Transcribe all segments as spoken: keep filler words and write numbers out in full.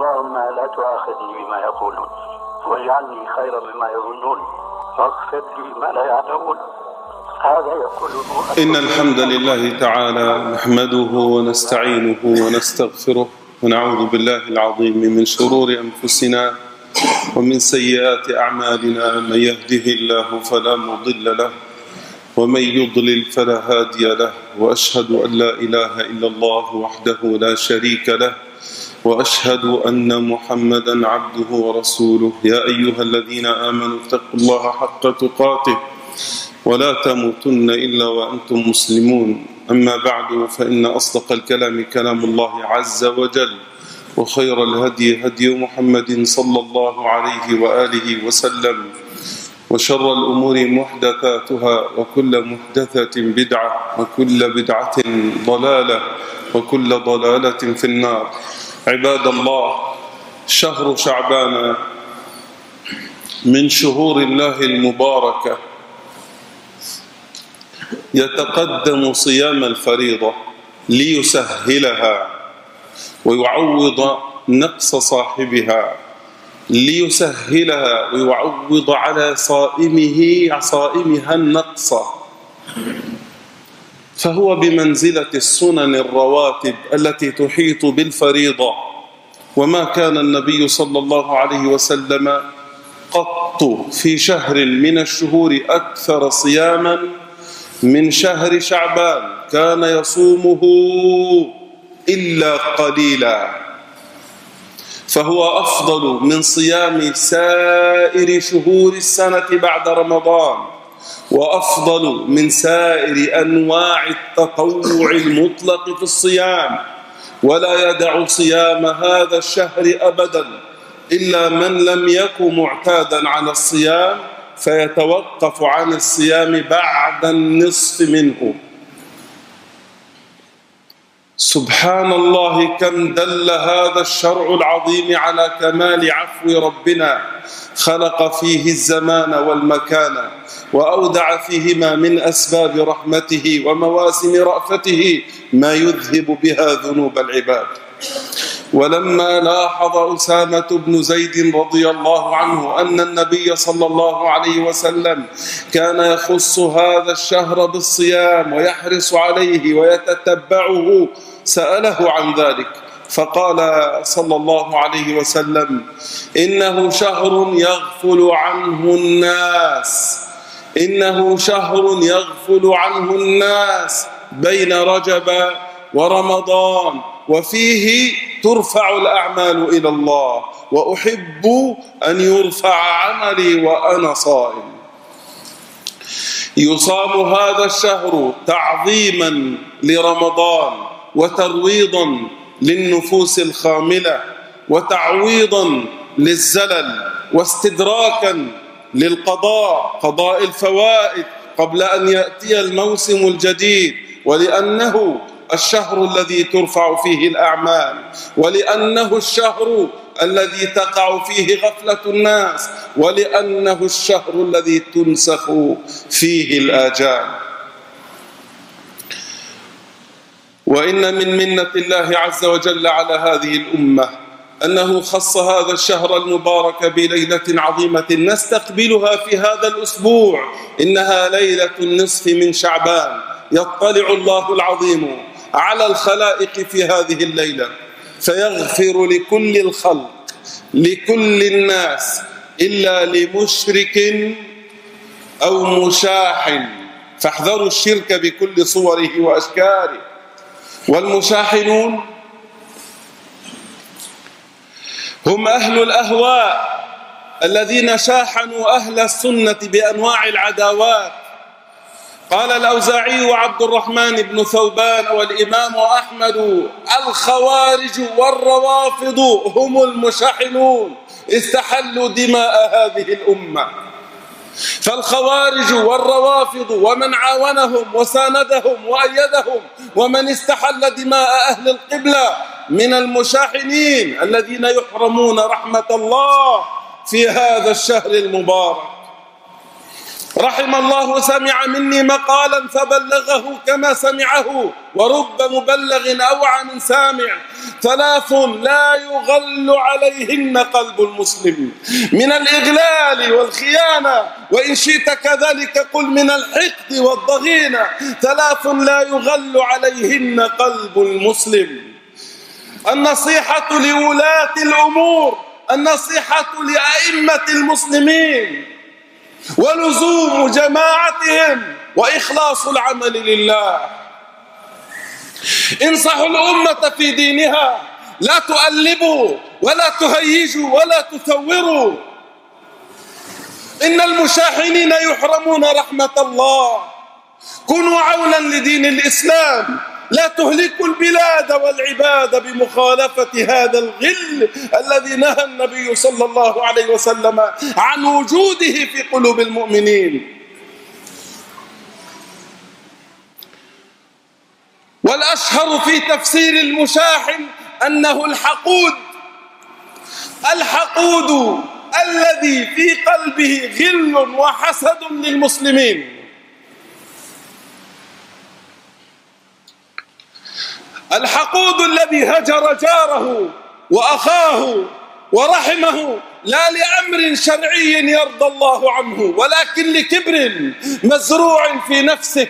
اللهم لا تؤاخذني بما يقولون واجعلني خيرا مما يظنون واغفر لي ما لا يعلمون. هذا يقول إن الحمد لله تعالى نحمده ونستعينه ونستغفره ونعوذ بالله العظيم من شرور أنفسنا ومن سيئات أعمالنا. من يهده الله فلا مضل له ومن يضلل فلا هادي له، وأشهد أن لا إله إلا الله وحده لا شريك له، وأشهد أن محمدا عبده ورسوله. يا أيها الذين آمنوا اتقوا الله حق تقاته ولا تموتن إلا وأنتم مسلمون. أما بعد، فإن أصدق الكلام كلام الله عز وجل، وخير الهدي هدي محمد صلى الله عليه وآله وسلم، وشر الأمور محدثاتها، وكل محدثة بدعة، وكل بدعة ضلالة، وكل ضلالة في النار. عباد الله، شهر شعبان من شهور الله المباركة يتقدم صيام الفريضة ليسهلها ويعوض نقص صاحبها، ليسهلها ويعوض على صائمه صائمها النقص، فهو بمنزلة السنن الرواتب التي تحيط بالفريضة. وما كان النبي صلى الله عليه وسلم قط في شهر من الشهور أكثر صياما من شهر شعبان، كان يصومه إلا قليلا، فهو أفضل من صيام سائر شهور السنة بعد رمضان، وأفضل من سائر أنواع التطوع المطلق في الصيام. ولا يدع صيام هذا الشهر أبدا إلا من لم يكن معتادا على الصيام، فيتوقف عن الصيام بعد النصف منه. سبحان الله، كم دل هذا الشرع العظيم على كمال عفو ربنا. خلق فيه الزمان والمكان، وأودع فيهما من أسباب رحمته ومواسم رأفته ما يذهب بها ذنوب العباد. ولما لاحظ أسامة بن زيد رضي الله عنه أن النبي صلى الله عليه وسلم كان يخص هذا الشهر بالصيام ويحرص عليه ويتتبعه، سأله عن ذلك، فقال صلى الله عليه وسلم: إنه شهر يغفل عنه الناس إنه شهر يغفل عنه الناس بين رجب ورمضان، وفيه ترفع الأعمال إلى الله، وأحب أن يرفع عملي وأنا صائم. يصام هذا الشهر تعظيما لرمضان، وترويضا للنفوس الخاملة، وتعويضا للزلل، واستدراكا للقضاء قضاء الفوائد قبل أن يأتي الموسم الجديد، ولأنه الشهر الذي ترفع فيه الأعمال، ولأنه الشهر الذي تقع فيه غفلة الناس، ولأنه الشهر الذي تنسخ فيه الآجال. وإن من منة الله عز وجل على هذه الأمة أنه خص هذا الشهر المبارك بليلة عظيمة نستقبلها في هذا الأسبوع. إنها ليلة النصف من شعبان، يطلع الله العظيم على الخلائق في هذه الليلة فيغفر لكل الخلق، لكل الناس، إلا لمشرك أو مشاح، فاحذروا الشرك بكل صوره وأشكاله. والمشاحنون هم أهل الأهواء الذين شاحنوا أهل السنة بأنواع العداوات. قال الأوزاعي وعبد الرحمن بن ثوبان والإمام أحمد: الخوارج والروافض هم المشاحنون، استحلوا دماء هذه الأمة. فالخوارج والروافض ومن عاونهم وساندهم وأيدهم ومن استحل دماء أهل القبلة من المشاحنين الذين يحرمون رحمة الله في هذا الشهر المبارك. رحم الله سمع مني مقالا فبلغه كما سمعه، ورب مبلغ أوعى من سامع. ثلاث لا يغل عليهن قلب المسلم من الإغلال والخيانة، وإن شئت كذلك قل من الحقد والضغينة. ثلاث لا يغل عليهن قلب المسلم: النصيحة لولاة الأمور، النصيحة لأئمة المسلمين، ولزوم جماعتهم، وإخلاص العمل لله. انصحوا الأمة في دينها، لا تؤلبوا ولا تهيجوا ولا تثوروا. إن المشاحنين يحرمون رحمة الله. كونوا عونا لدين الإسلام، لا تهلكوا البلاد والعباد بمخالفة هذا الغل الذي نهى النبي صلى الله عليه وسلم عن وجوده في قلوب المؤمنين. والأشهر في تفسير المشاحن أنه الحقود، الحقود الذي في قلبه غل وحسد للمسلمين. الحقود الذي هجر جاره وأخاه ورحمه لا لأمر شرعي يرضى الله عنه، ولكن لكبر مزروع في نفسه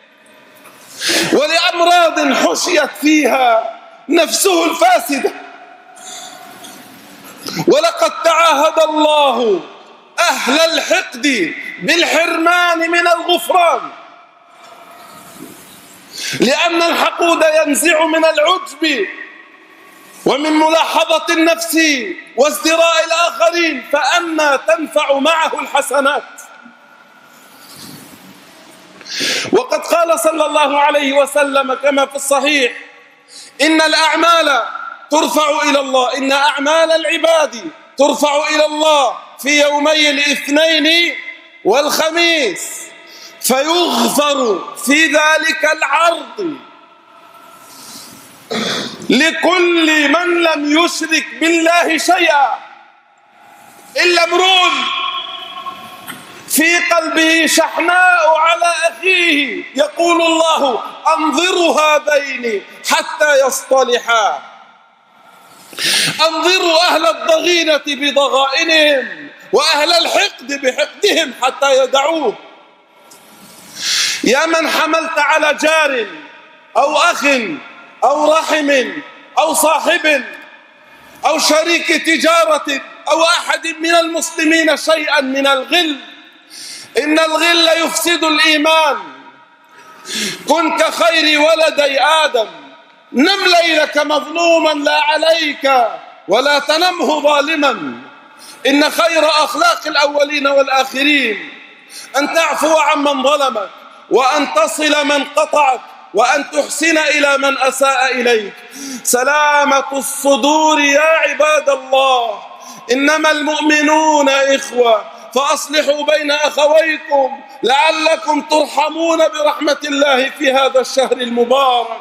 ولأمراض حشيت فيها نفسه الفاسدة. ولقد تعاهد الله أهل الحقد بالحرمان من الغفران، لأن الحقود ينزع من العجب ومن ملاحظة النفس وازدراء الآخرين، فأما تنفع معه الحسنات. وقد قال صلى الله عليه وسلم كما في الصحيح: إن الأعمال ترفع إلى الله، إن أعمال العباد ترفع إلى الله في يومي الاثنين والخميس، فيغفر في ذلك العرض لكل من لم يشرك بالله شيئا، إلا امرؤ في قلبه شحناء على أخيه يقول الله: أنظروا هذين حتى يصطلحا. أنظروا أهل الضغينة بضغائنهم وأهل الحقد بحقدهم حتى يدعوه. يا من حملت على جار أو أخ أو رحم أو صاحب أو شريك تجارة أو أحد من المسلمين شيئا من الغل، إن الغل يفسد الإيمان. كن كخير ولدي آدم، نم ليلك مظلوما لا عليك، ولا تنمه ظالما. إن خير أخلاق الأولين والآخرين أن تعفو عمن ظلمك، وأن تصل من قطعك، وأن تحسن إلى من أساء إليك. سلامة الصدور يا عباد الله، إنما المؤمنون إخوة، فأصلحوا بين أخويكم لعلكم ترحمون برحمة الله في هذا الشهر المبارك.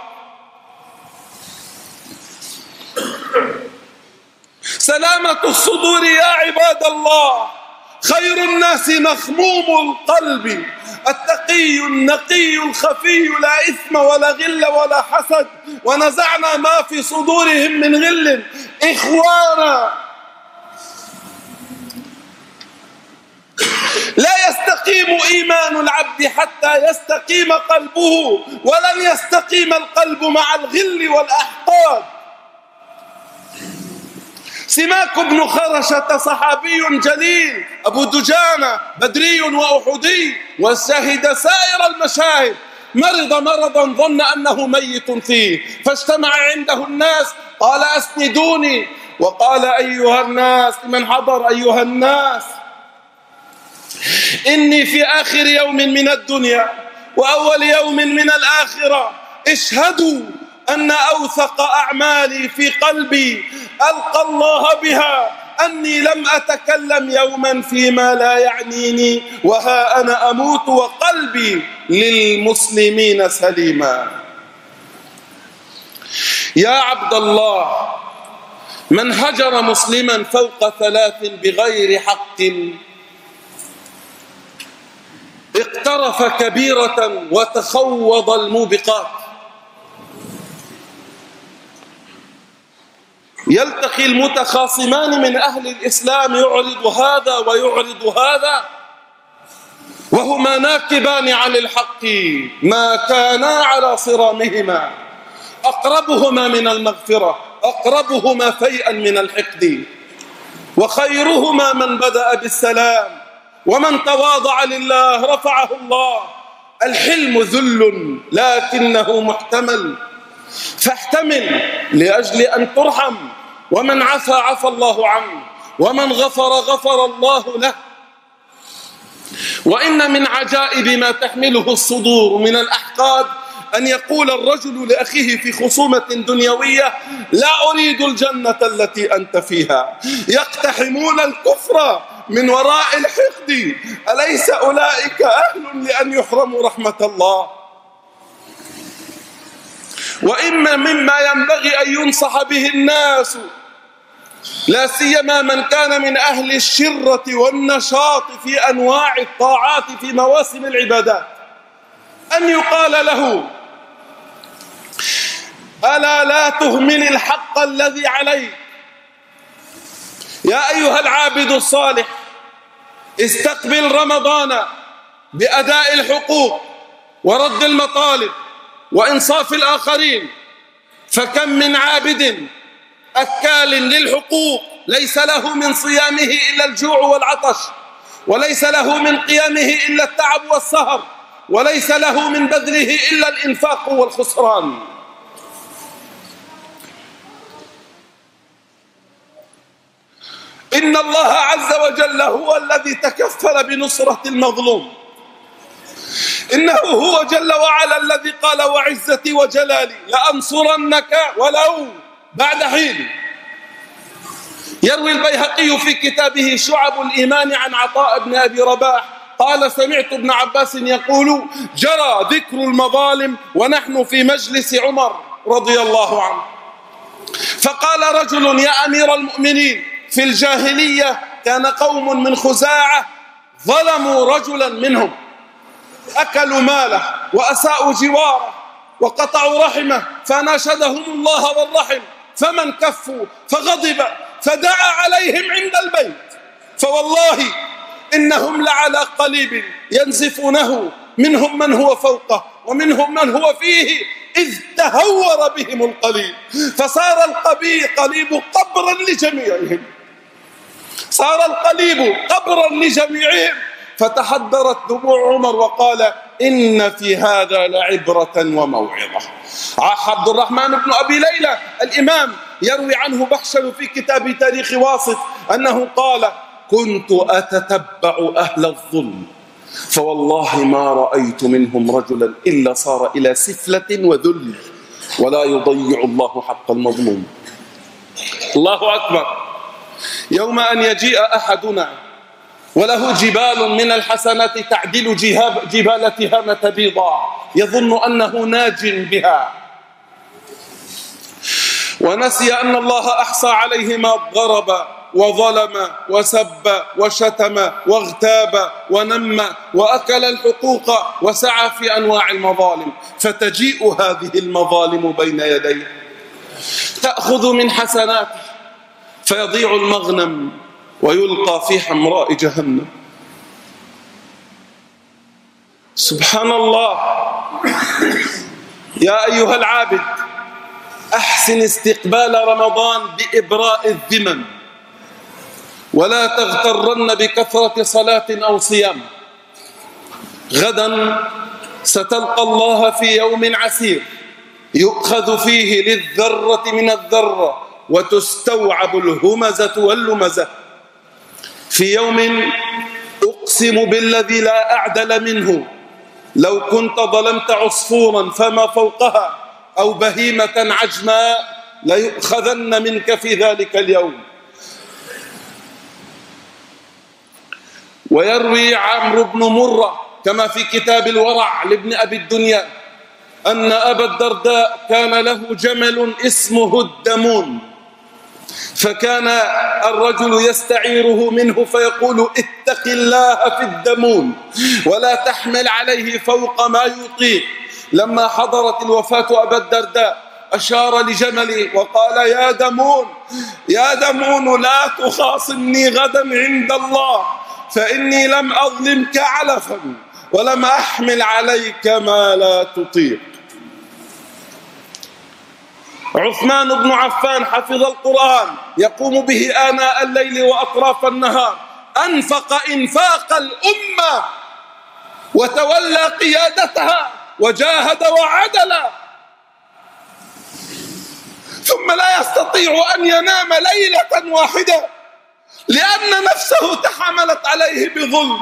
سلامة الصدور يا عباد الله. خير الناس مخموم القلب، التقي النقي الخفي، لا إثم ولا غل ولا حسد، ونزعنا ما في صدورهم من غل إخوانا. لا يستقيم إيمان العبد حتى يستقيم قلبه، ولن يستقيم القلب مع الغل والأحقاد. سماك بن خرشة صحابي جليل أبو دجانة بدري وأحدي، وشهد سائر المشاهد. مرض مرضا ظن أنه ميت فيه، فاجتمع عنده الناس، قال: أسندوني. وقال: أيها الناس، لمن حضر: أيها الناس، إني في آخر يوم من الدنيا وأول يوم من الآخرة، اشهدوا أن أوثق أعمالي في قلبي ألقى الله بها أني لم أتكلم يوما فيما لا يعنيني، وها أنا أموت وقلبي للمسلمين سليما. يا عبد الله، من هجر مسلما فوق ثلاث بغير حق اقترف كبيرة وتخوض الموبقات. يلتقي المتخاصمان من أهل الإسلام، يعرض هذا ويعرض هذا، وهما ناكبان عن الحق ما كانا على صرامهما، أقربهما من المغفرة، أقربهما فيئا من الحقد، وخيرهما من بدأ بالسلام، ومن تواضع لله رفعه الله. الحلم ذل لكنه محتمل، فاحتمل لأجل أن ترحم، ومن عفى عفى الله عنه، ومن غفر غفر الله له. وإن من عجائب ما تحمله الصدور من الأحقاد أن يقول الرجل لأخيه في خصومة دنيوية: لا أريد الجنة التي أنت فيها. يقتحمون الكفر من وراء الحقد. أليس أولئك أهل لأن يحرموا رحمة الله؟ وإما مما ينبغي أن ينصح به الناس، لا سيما من كان من أهل الشرة والنشاط في أنواع الطاعات في مواسم العبادات، أن يقال له: ألا لا تهمل الحق الذي عليك. يا أيها العابد الصالح، استقبل رمضان بأداء الحقوق ورد المطالب وإنصاف الآخرين، فكم من عابد أكال للحقوق ليس له من صيامه إلا الجوع والعطش، وليس له من قيامه إلا التعب والسهر، وليس له من بذله إلا الإنفاق والخسران. إن الله عز وجل هو الذي تكفل بنصرة المظلوم. إنه هو جل وعلا الذي قال: وعزتي وجلالي لأنصرنك ولو بعد حين. يروي البيهقي في كتابه شعب الإيمان عن عطاء بن أبي رباح قال: سمعت ابن عباس يقول: جرى ذكر المظالم ونحن في مجلس عمر رضي الله عنه، فقال رجل: يا أمير المؤمنين، في الجاهلية كان قوم من خزاعة ظلموا رجلا منهم، أكلوا ماله وأساءوا جواره وقطعوا رحمه، فناشدهم الله والرحم، فمن كفوا فغضب فدعا عليهم عند البيت، فوالله إنهم لعلى قليب ينزفونه، منهم من هو فوقه ومنهم من هو فيه، إذ تهور بهم القليب، فصار القليب قبرا لجميعهم، صار القليب قبرا لجميعهم. فتحدرت دموع عمر وقال: إن في هذا لعبرة وموعظة. عبد الرحمن بن أبي ليلى الإمام يروي عنه بحشل في كتاب تاريخ واسط أنه قال: كنت أتتبع أهل الظلم، فوالله ما رأيت منهم رجلا إلا صار إلى سفلة وذل، ولا يضيع الله حق المظلوم. الله أكبر. يوم أن يجيء أحدنا وله جبال من الحسنات تعدل جبال تهامة بيضاء، يظن أنه ناج بها، ونسي أن الله أحصى عليه ما ضرب وظلم وسب وشتم واغتاب ونم وأكل الحقوق وسعى في أنواع المظالم، فتجيء هذه المظالم بين يديه تأخذ من حسناته، فيضيع المغنم ويلقى في حمراء جهنم. سبحان الله. يا أيها العابد، أحسن استقبال رمضان بإبراء الذمم، ولا تغترن بكثرة صلاة أو صيام. غدا ستلقى الله في يوم عسير يؤخذ فيه للذرة من الذرة وتستوعب الهمزة واللمزة، في يوم أقسم بالذي لا أعدل منه لو كنت ظلمت عصفورا فما فوقها أو بهيمة عجماء ليؤخذن منك في ذلك اليوم. ويروي عمرو بن مرة كما في كتاب الورع لابن أبي الدنيا أن أبا الدرداء كان له جمل اسمه الدمون، فكان الرجل يستعيره منه فيقول اتق الله في الدمون ولا تحمل عليه فوق ما يطيق. لما حضرت الوفاة أبا الدرداء أشار لجمله وقال يا دمون يا دمون لا تخاصمني غدا عند الله، فإني لم أظلمك علفا ولم أحمل عليك ما لا تطيق. عثمان بن عفان حفظ القرآن يقوم به آناء الليل وأطراف النهار، أنفق إنفاق الأمة وتولى قيادتها وجاهد وعدل، ثم لا يستطيع أن ينام ليلة واحدة لأن نفسه تحملت عليه بظلم.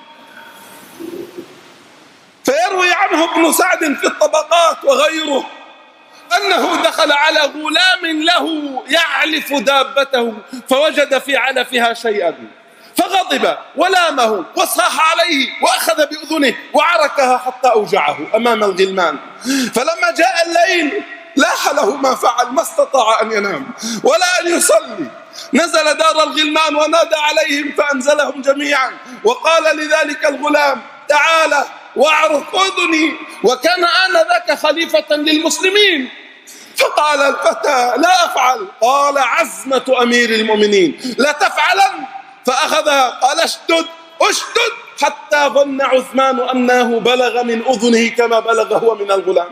فيروي عنه ابن سعد في الطبقات وغيره أنه دخل على غلام له يعلف دابته فوجد في علفها شيئا فغضب ولامه وصاح عليه وأخذ بأذنه وعركها حتى أوجعه أمام الغلمان. فلما جاء الليل لاح له ما فعل، ما استطاع أن ينام ولا أن يصلي. نزل دار الغلمان ونادى عليهم فأنزلهم جميعا وقال لذلك الغلام تعالى واعرف أذني، وكان آنذاك خليفة للمسلمين. فقال الفتى لا أفعل، قال عزمة أمير المؤمنين لا تفعلن، فأخذها قال اشدد اشدد حتى ظن عثمان أنه بلغ من أذنه كما بلغ هو من الغلام.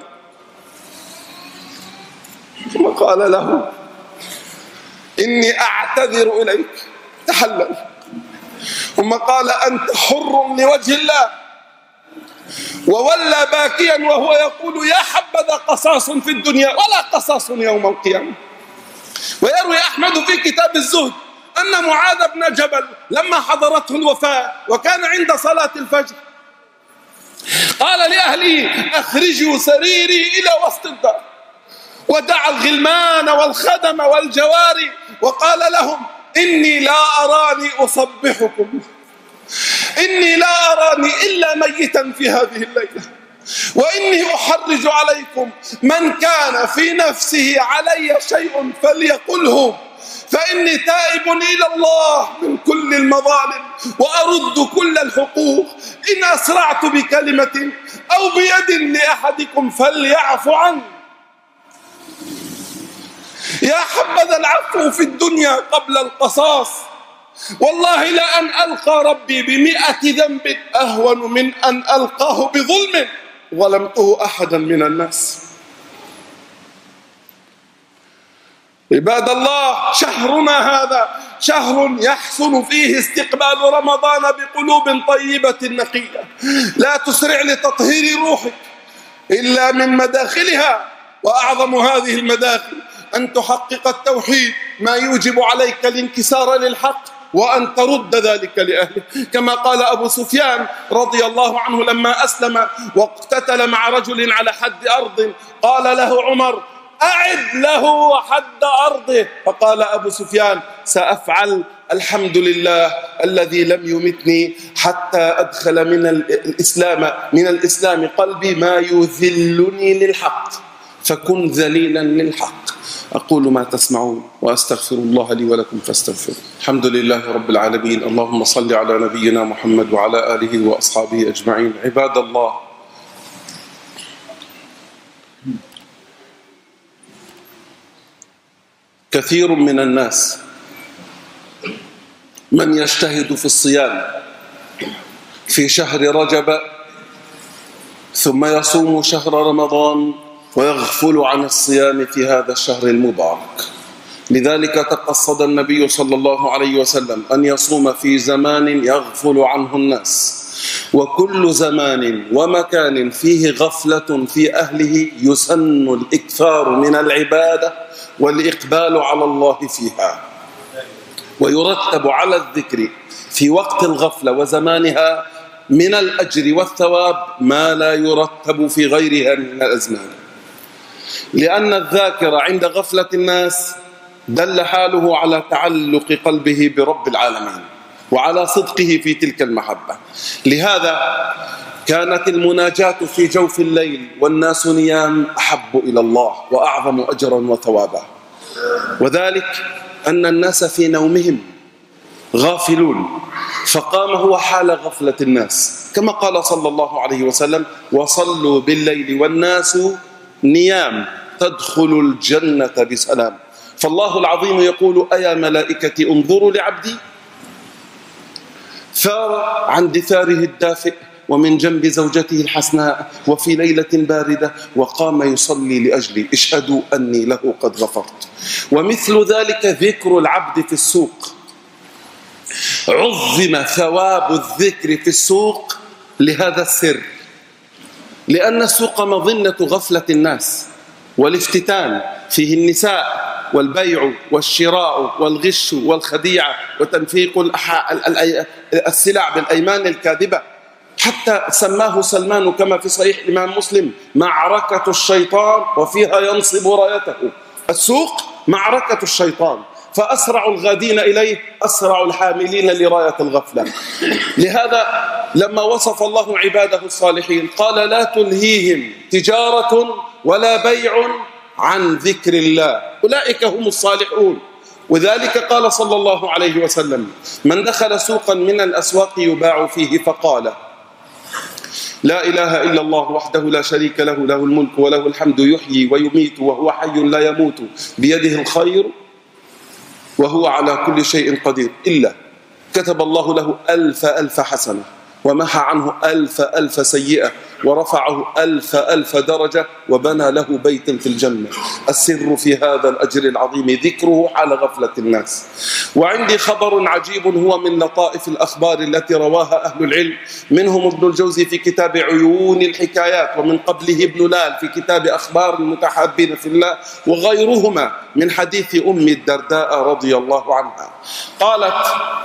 ثم قال له إني أعتذر إليك تحلل. ثم قال أنت حر لوجه الله، وولى باكيا وهو يقول يا حبذا قصاص في الدنيا ولا قصاص يوم القيامة. ويروي أحمد في كتاب الزهد أن معاذ بن جبل لما حضرته الوفاة وكان عند صلاة الفجر قال لأهله أخرجوا سريري إلى وسط الدار، ودعا الغلمان والخدم والجواري وقال لهم إني لا أراني أصبحكم، إني لا أراني إلا ميتا في هذه الليلة، وإني أحرج عليكم من كان في نفسه علي شيء فليقله، فإني تائب إلى الله من كل المظالم وأرد كل الحقوق. إن أسرعت بكلمة أو بيد لأحدكم فليعف عنه. يا حبذا العفو في الدنيا قبل القصاص، والله لأن ألقى ربي بمئة ذنب أهون من أن ألقاه بظلم ظلمته أحدا من الناس. عباد الله، شهرنا هذا شهر يحسن فيه استقبال رمضان بقلوب طيبة نقية، لا تسرع لتطهير روحك إلا من مداخلها، وأعظم هذه المداخل أن تحقق التوحيد ما يوجب عليك الانكسار للحق وأن ترد ذلك لأهله، كما قال أبو سفيان رضي الله عنه لما أسلم واقتتل مع رجل على حد أرض، قال له عمر أعد له حد أرضه، فقال أبو سفيان سأفعل، الحمد لله الذي لم يمتني حتى أدخل من الإسلام من الإسلام قلبي ما يذلني للحق، فكن ذليلا للحق. أقول ما تسمعون وأستغفر الله لي ولكم فاستغفروا. الحمد لله رب العالمين، اللهم صل على نبينا محمد وعلى آله وأصحابه أجمعين. عباد الله، كثير من الناس من يجتهد في الصيام في شهر رجب ثم يصوم شهر رمضان ويغفل عن الصيام في هذا الشهر المبارك. لذلك تقصد النبي صلى الله عليه وسلم أن يصوم في زمان يغفل عنه الناس، وكل زمان ومكان فيه غفلة في أهله يسن الإكثار من العبادة والإقبال على الله فيها، ويرتب على الذكر في وقت الغفلة وزمانها من الأجر والثواب ما لا يرتب في غيرها من الأزمان، لأن الذاكر عند غفلة الناس دل حاله على تعلق قلبه برب العالمين وعلى صدقه في تلك المحبة. لهذا كانت المناجاة في جوف الليل والناس نيام أحب إلى الله وأعظم أجرا وثوابا، وذلك أن الناس في نومهم غافلون، فقام هو حال غفلة الناس كما قال صلى الله عليه وسلم: وصلوا بالليل والناس نيام تدخل الجنة بسلام. فالله العظيم يقول: أيا ملائكتي انظروا لعبدي، ثار عن دثاره الدافئ ومن جنب زوجته الحسناء وفي ليلة باردة وقام يصلي لأجلي، اشهدوا أني له قد غفرت. ومثل ذلك ذكر العبد في السوق، عظم ثواب الذكر في السوق لهذا السر، لأن السوق مظنة غفلة الناس والافتتان، فيه النساء والبيع والشراء والغش والخديعة وتنفيق السلع بالأيمان الكاذبة، حتى سماه سلمان كما في صحيح الإمام مسلم: معركة الشيطان وفيها ينصب رايته. السوق معركة الشيطان، فأسرع الغادين إليه أسرع الحاملين لراية الغفلة. لهذا لما وصف الله عباده الصالحين قال: لا تلهيهم تجارة ولا بيع عن ذكر الله، أولئك هم الصالحون. وذلك قال صلى الله عليه وسلم: من دخل سوقا من الأسواق يباع فيه فقال: لا إله إلا الله وحده لا شريك له، له الملك وله الحمد يحيي ويميت وهو حي لا يموت بيده الخير وهو على كل شيء قدير، إلا كتب الله له ألف ألف حسنة ومحى عنه ألف ألف سيئة ورفعه ألف ألف درجة وبنى له بيتا في الجنة. السر في هذا الأجر العظيم ذكره حال غفلة الناس. وعندي خبر عجيب هو من لطائف الأخبار التي رواها أهل العلم، منهم ابن الجوزي في كتاب عيون الحكايات، ومن قبله ابن لال في كتاب أخبار المتحابين في الله، وغيرهما من حديث أم الدرداء رضي الله عنها. قالت: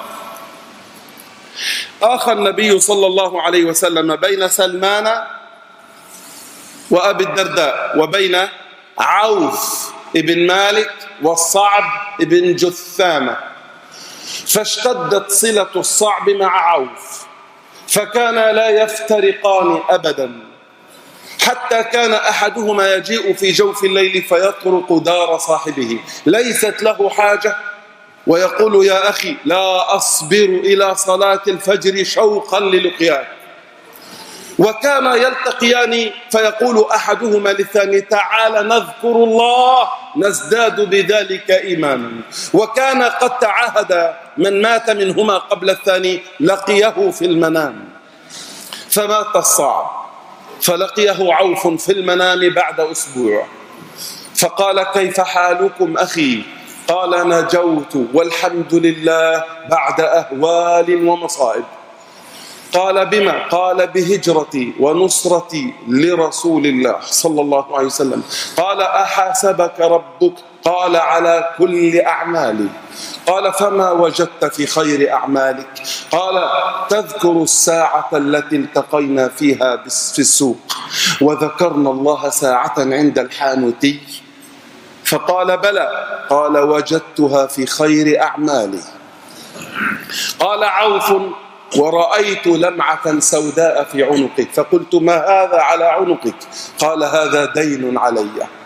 آخى النبي صلى الله عليه وسلم بين سلمان وأبي الدرداء وبين عوف ابن مالك والصعب ابن جثامة، فاشتدت صلة الصعب مع عوف، فكانا لا يفترقان أبدا، حتى كان أحدهما يجيء في جوف الليل فيطرق دار صاحبه ليست له حاجة ويقول: يا أخي لا أصبر إلى صلاة الفجر شوقا للقياك. وكان يلتقيان فيقول أحدهما للثاني: تعال نذكر الله نزداد بذلك إيمانا. وكان قد تعاهد من مات منهما قبل الثاني لقيه في المنام، فمات الصعب فلقيه عوف في المنام بعد أسبوع، فقال: كيف حالكم أخي؟ قال: نجوت والحمد لله بعد أهوال ومصائب. قال: بما؟ قال: بهجرتي ونصرتي لرسول الله صلى الله عليه وسلم. قال: أحاسبك ربك؟ قال: على كل أعمالي. قال: فما وجدت في خير أعمالك؟ قال: تذكر الساعة التي التقينا فيها في السوق وذكرنا الله ساعة عند الحانوتي. فقال: بلى. قال: وجدتها في خير أعمالي. قال عوف: ورأيت لمعة سوداء في عنقك، فقلت: ما هذا على عنقك؟ قال: هذا دين علي.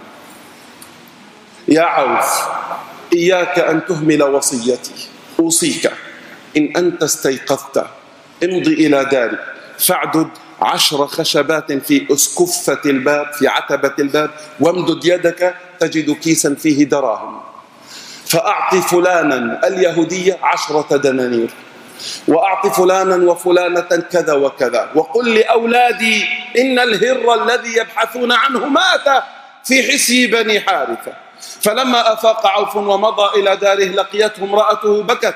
يا عوف، إياك أن تهمل وصيتي، أوصيك إن أنت استيقظت امضي إلى داري فاعدد عشر خشبات في أسكفة الباب في عتبة الباب، وامدد يدك تجد كيسا فيه دراهم، فأعطي فلانا اليهودية عشرة دنانير، وأعطي فلانا وفلانة كذا وكذا، وقل لأولادي إن الهر الذي يبحثون عنه مات في حسي بني حارثة. فلما أفاق عوف ومضى إلى داره لقيته امرأته بكت،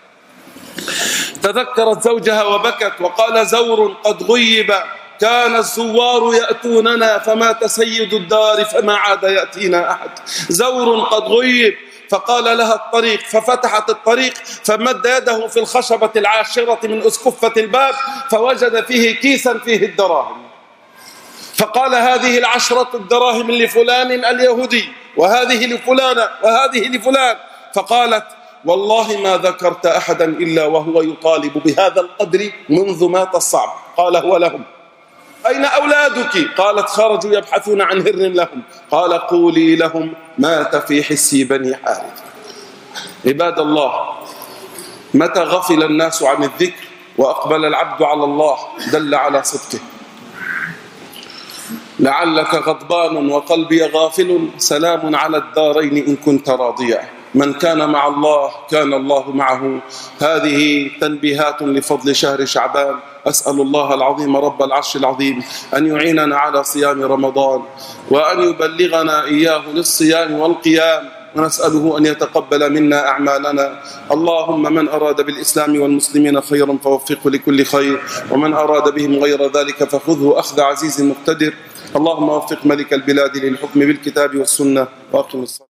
تذكرت زوجها وبكت وقال: زور قد غيب، كان الزوار يأتوننا فمات سيد الدار فما عاد يأتينا أحد، زور قد غيب. فقال لها الطريق، ففتحت الطريق فمد يده في الخشبة العاشرة من أسكفة الباب فوجد فيه كيسا فيه الدراهم، فقال: هذه العشرة الدراهم لفلان اليهودي، وهذه لفلانة، وهذه لفلان. فقالت: والله ما ذكرت أحدا إلا وهو يطالب بهذا القدر منذ مات الصعب. قال: هو لهم. أين أولادك؟ قالت: خرجوا يبحثون عن هر لهم. قال: قولي لهم مات في حسي بني حارثة. عباد الله، متى غفل الناس عن الذكر وأقبل العبد على الله دل على صدقه. لعلك غضبان وقلبي غافل، سلام على الدارين إن كنت راضيا. من كان مع الله كان الله معه. هذه تنبيهات لفضل شهر شعبان. أسأل الله العظيم رب العرش العظيم أن يعيننا على صيام رمضان، وأن يبلغنا إياه للصيام والقيام، ونسأله أن يتقبل منا أعمالنا. اللهم من أراد بالإسلام والمسلمين خيرا فوفقه لكل خير، ومن أراد بهم غير ذلك فخذه أخذ عزيز مقتدر. اللهم وفق ملك البلاد للحكم بالكتاب والسنة، وأقم الصلاة.